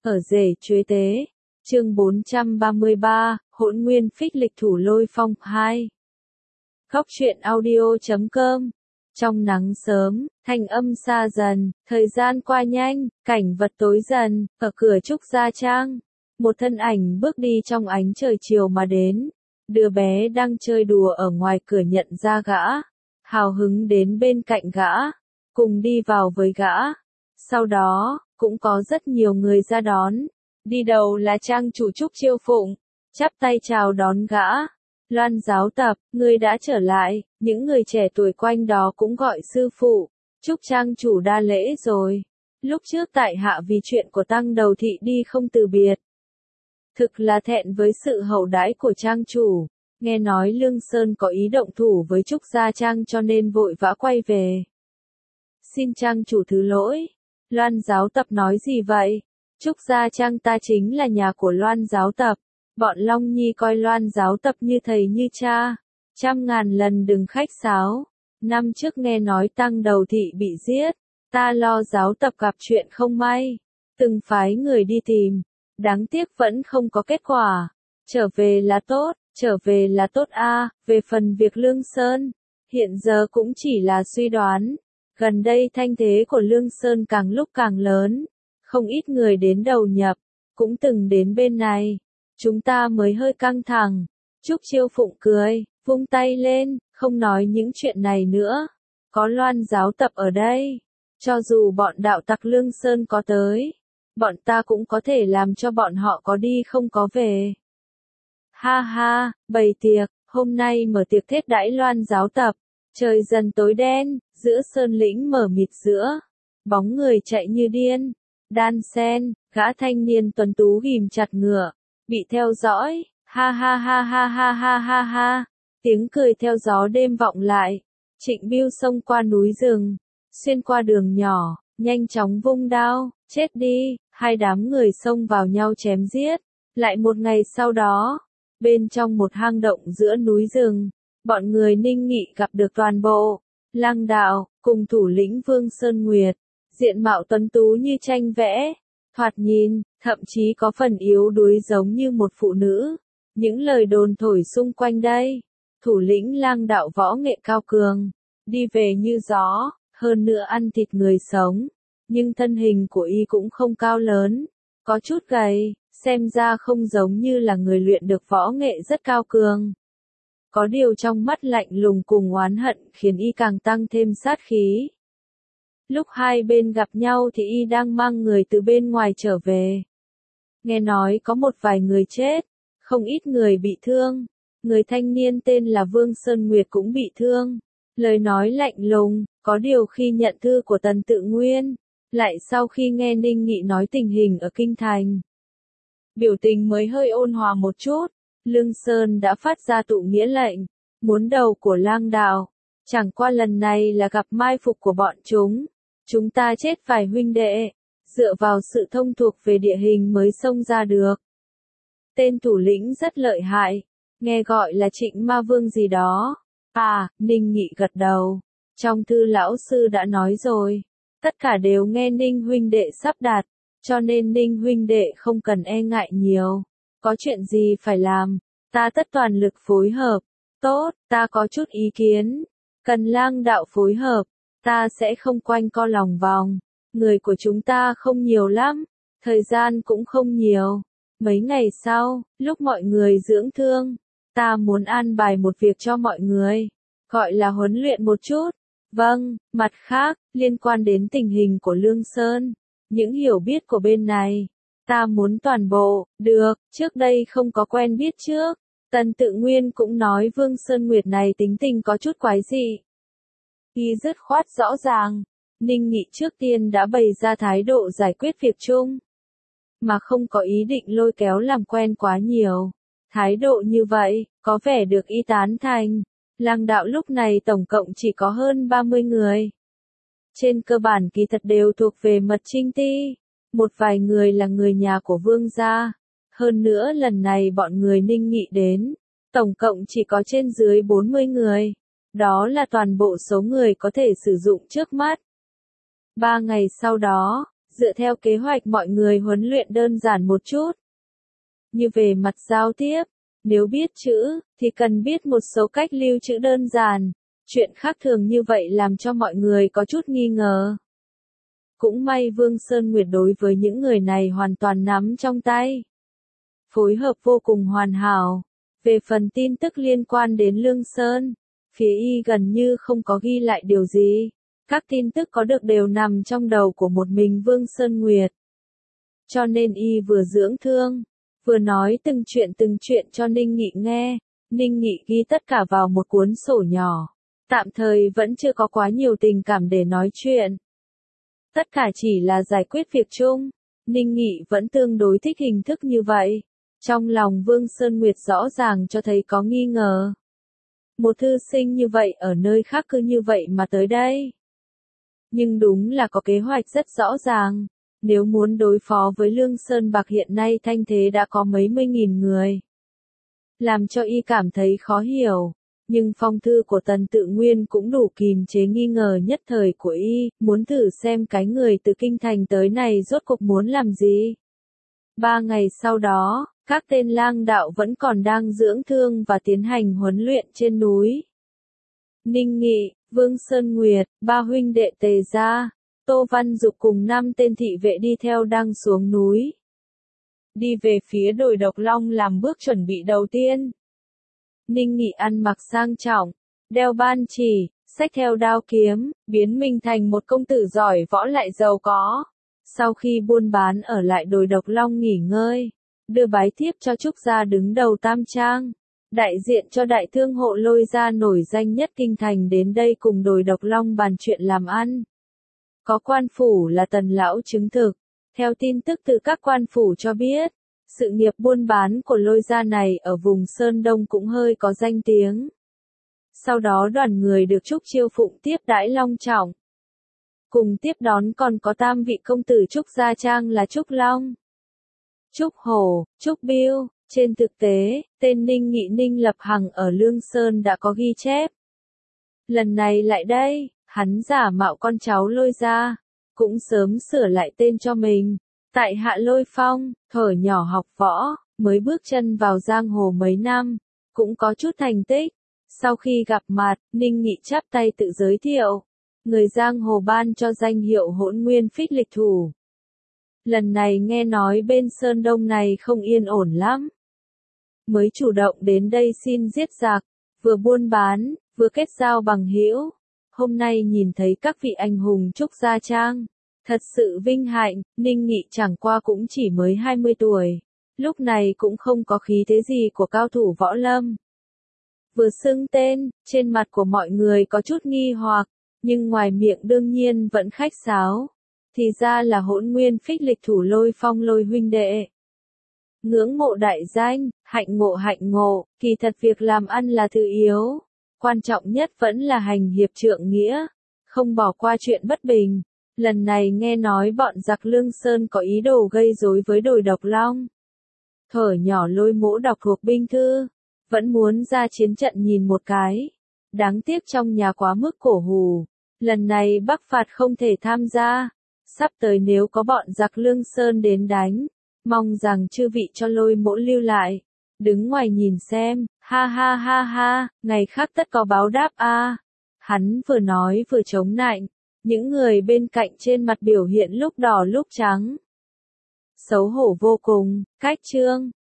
Ở rể chuế tế. Chương 433, Hỗn Nguyên Phích Lịch Thủ Lôi Phong 2. Góc truyện audio.com. Trong nắng sớm, thanh âm xa dần, thời gian qua nhanh, cảnh vật tối dần, ở cửa Trúc Gia Trang. Một thân ảnh bước đi trong ánh trời chiều mà đến. Đứa bé đang chơi đùa ở ngoài cửa nhận ra gã. Hào hứng đến bên cạnh gã. Cùng đi vào với gã. Sau đó, cũng có rất nhiều người ra đón. Đi đầu là trang chủ Trúc Chiêu Phụng. Chắp tay chào đón gã. Loan giáo tập, ngươi đã trở lại, những người trẻ tuổi quanh đó cũng gọi sư phụ. Trúc trang chủ đa lễ rồi. Lúc trước tại hạ vì chuyện của tăng đầu thị đi không từ biệt. Thực là thẹn với sự hậu đãi của trang chủ. Nghe nói Lương Sơn có ý động thủ với Trúc Gia Trang cho nên vội vã quay về. Xin trang chủ thứ lỗi. Loan giáo tập nói gì vậy? Trúc Gia Trang ta chính là nhà của Loan giáo tập. Bọn Long Nhi coi Loan giáo tập như thầy như cha. Trăm ngàn lần đừng khách sáo. Năm trước nghe nói tăng đầu thị bị giết. Ta lo giáo tập gặp chuyện không may. Từng phái người đi tìm. Đáng tiếc vẫn không có kết quả. Trở về là tốt a. Về phần việc Lương Sơn. Hiện giờ cũng chỉ là suy đoán. Gần đây thanh thế của Lương Sơn càng lúc càng lớn. Không ít người đến đầu nhập. Cũng từng đến bên này. Chúng ta mới hơi căng thẳng. Trúc Chiêu Phụng cười, vung tay lên, không nói những chuyện này nữa. Có Loan giáo tập ở đây. Cho dù bọn đạo tặc Lương Sơn có tới. Bọn ta cũng có thể làm cho bọn họ có đi không có về. Ha ha, bày tiệc, hôm nay mở tiệc thiết đãi Loan giáo tập. Trời dần tối đen, giữa sơn lĩnh mở mịt giữa. Bóng người chạy như điên. Đan sen, gã thanh niên tuấn tú ghìm chặt ngựa. Bị theo dõi, ha ha ha ha ha ha ha ha. Tiếng cười theo gió đêm vọng lại. Trịnh Bưu xông qua núi rừng. Xuyên qua đường nhỏ, nhanh chóng vung đao, chết đi. Hai đám người xông vào nhau chém giết. Lại một ngày sau đó, bên trong một hang động giữa núi rừng, bọn người Ninh Nghị gặp được toàn bộ. Lăng Đạo, cùng thủ lĩnh Vương Sơn Nguyệt. Diện mạo tuấn tú như tranh vẽ. Thoạt nhìn, thậm chí có phần yếu đuối giống như một phụ nữ. Những lời đồn thổi xung quanh đây. Thủ lĩnh Lang Đạo võ nghệ cao cường. Đi về như gió, hơn nữa ăn thịt người sống. Nhưng thân hình của y cũng không cao lớn. Có chút gầy, xem ra không giống như là người luyện được võ nghệ rất cao cường. Có điều trong mắt lạnh lùng cùng oán hận khiến y càng tăng thêm sát khí. Lúc hai bên gặp nhau thì y đang mang người từ bên ngoài trở về. Nghe nói có một vài người chết, không ít người bị thương. Người thanh niên tên là Vương Sơn Nguyệt cũng bị thương. Lời nói lạnh lùng, có điều khi nhận thư của Tần Tự Nguyên, lại sau khi nghe Ninh Nghị nói tình hình ở Kinh Thành. Biểu tình mới hơi ôn hòa một chút. Lương Sơn đã phát ra tụ nghĩa lệnh, muốn đầu của Lang Đạo. Chẳng qua lần này là gặp mai phục của bọn chúng. Chúng ta chết vài huynh đệ, dựa vào sự thông thuộc về địa hình mới xông ra được. Tên thủ lĩnh rất lợi hại, nghe gọi là Trịnh Ma Vương gì đó. À, Ninh Nghị gật đầu. Trong thư lão sư đã nói rồi, tất cả đều nghe Ninh huynh đệ sắp đặt, cho nên Ninh huynh đệ không cần e ngại nhiều. Có chuyện gì phải làm, ta tất toàn lực phối hợp. Tốt, ta có chút ý kiến. Cần Lang Đạo phối hợp. Ta sẽ không quanh co lòng vòng. Người của chúng ta không nhiều lắm. Thời gian cũng không nhiều. Mấy ngày sau, lúc mọi người dưỡng thương, ta muốn an bài một việc cho mọi người. Gọi là huấn luyện một chút. Vâng, mặt khác, liên quan đến tình hình của Lương Sơn. Những hiểu biết của bên này. Ta muốn toàn bộ, được, trước đây không có quen biết trước. Tần Tự Nguyên cũng nói Vương Sơn Nguyệt này tính tình có chút quái dị. Y dứt khoát rõ ràng, Ninh Nghị trước tiên đã bày ra thái độ giải quyết việc chung, mà không có ý định lôi kéo làm quen quá nhiều. Thái độ như vậy, có vẻ được y tán thành. Lang Đạo lúc này tổng cộng chỉ có hơn 30 người. Trên cơ bản kỳ thật đều thuộc về Mật Trinh Ti. Một vài người là người nhà của Vương gia. Hơn nữa lần này bọn người Ninh Nghị đến, tổng cộng chỉ có trên dưới 40 người. Đó là toàn bộ số người có thể sử dụng trước mắt. 3 ngày sau đó, Dựa theo kế hoạch mọi người huấn luyện đơn giản một chút. Như về mặt giao tiếp, nếu biết chữ, thì cần biết một số cách lưu trữ đơn giản. Chuyện khác thường như vậy làm cho mọi người có chút nghi ngờ. Cũng may Vương Sơn Nguyệt đối với những người này hoàn toàn nắm trong tay. Phối hợp vô cùng hoàn hảo. Về phần tin tức liên quan đến Lương Sơn, phía y gần như không có ghi lại điều gì. Các tin tức có được đều nằm trong đầu của một mình Vương Sơn Nguyệt. Cho nên y vừa dưỡng thương, vừa nói từng chuyện cho Ninh Nghị nghe. Ninh Nghị ghi tất cả vào một cuốn sổ nhỏ. Tạm thời vẫn chưa có quá nhiều tình cảm để nói chuyện. Tất cả chỉ là giải quyết việc chung. Ninh Nghị vẫn tương đối thích hình thức như vậy. Trong lòng Vương Sơn Nguyệt rõ ràng cho thấy có nghi ngờ. Một thư sinh như vậy ở nơi khác cứ như vậy mà tới đây. Nhưng đúng là có kế hoạch rất rõ ràng. Nếu muốn đối phó với Lương Sơn Bạc hiện nay thanh thế đã có mấy mươi nghìn người. Làm cho y cảm thấy khó hiểu. Nhưng phong thư của Tần Tự Nguyên cũng đủ kìm chế nghi ngờ nhất thời của y, muốn thử xem cái người từ kinh thành tới này rốt cuộc muốn làm gì. 3 ngày sau đó, các tên lang đạo vẫn còn đang dưỡng thương và tiến hành huấn luyện trên núi. Ninh Nghị, Vương Sơn Nguyệt, 3 huynh đệ Tề gia, Tô Văn Dục cùng 5 tên thị vệ đi theo đang xuống núi. Đi về phía đồi Độc Long làm bước chuẩn bị đầu tiên. Ninh Nghị ăn mặc sang trọng, đeo ban chỉ, xách theo đao kiếm, biến mình thành một công tử giỏi võ lại giàu có. Sau khi buôn bán ở lại đồi Độc Long nghỉ ngơi, đưa bái thiếp cho Trúc gia đứng đầu Tam Trang. Đại diện cho đại thương hộ Lôi gia nổi danh nhất kinh thành đến đây cùng đồi Độc Long bàn chuyện làm ăn. Có quan phủ là Tần lão chứng thực. Theo tin tức từ các quan phủ cho biết, sự nghiệp buôn bán của Lôi gia này ở vùng Sơn Đông cũng hơi có danh tiếng. Sau đó đoàn người được Trúc Chiêu Phụng tiếp đãi long trọng. Cùng tiếp đón còn có 3 vị công tử Trúc Gia Trang là Trúc Long, Trúc Hổ, Trúc Biêu. Trên thực tế, tên Ninh Nghị Ninh Lập Hằng ở Lương Sơn đã có ghi chép. Lần này lại đây, hắn giả mạo con cháu Lôi gia, cũng sớm sửa lại tên cho mình. Tại Hạ Lôi Phong, thuở nhỏ học võ, mới bước chân vào giang hồ mấy năm, cũng có chút thành tích. Sau khi gặp mặt, Ninh Nghị chắp tay tự giới thiệu. Người giang hồ ban cho danh hiệu Hỗn Nguyên Phích Lịch Thủ. Lần này nghe nói bên Sơn Đông này không yên ổn lắm. Mới chủ động đến đây xin giết giặc, vừa buôn bán, vừa kết giao bằng hữu. Hôm nay nhìn thấy các vị anh hùng Trúc Gia Trang. Thật sự vinh hạnh, Ninh Nghị chẳng qua cũng chỉ mới 20 tuổi. Lúc này cũng không có khí thế gì của cao thủ võ lâm. Vừa xưng tên, trên mặt của mọi người có chút nghi hoặc, nhưng ngoài miệng đương nhiên vẫn khách sáo. Thì ra là Hỗn Nguyên Phích Lịch Thủ Lôi Phong Lôi huynh đệ. Ngưỡng mộ đại danh, hạnh ngộ, kỳ thật việc làm ăn là thứ yếu. Quan trọng nhất vẫn là hành hiệp trượng nghĩa, không bỏ qua chuyện bất bình. Lần này nghe nói bọn giặc Lương Sơn có ý đồ gây rối với đồi Độc Long. Thuở nhỏ Lôi Mỗ đọc thuộc binh thư, vẫn muốn ra chiến trận nhìn một cái. Đáng tiếc trong nhà quá mức cổ hủ, lần này Bắc phạt không thể tham gia. Sắp tới nếu có bọn giặc Lương Sơn đến đánh, mong rằng chư vị cho Lôi Mỗ lưu lại, đứng ngoài nhìn xem, ha ha ha ha, ngày khác tất có báo đáp a. Hắn vừa nói vừa chống nạnh, những người bên cạnh trên mặt biểu hiện lúc đỏ lúc trắng. Xấu hổ vô cùng, cách chương.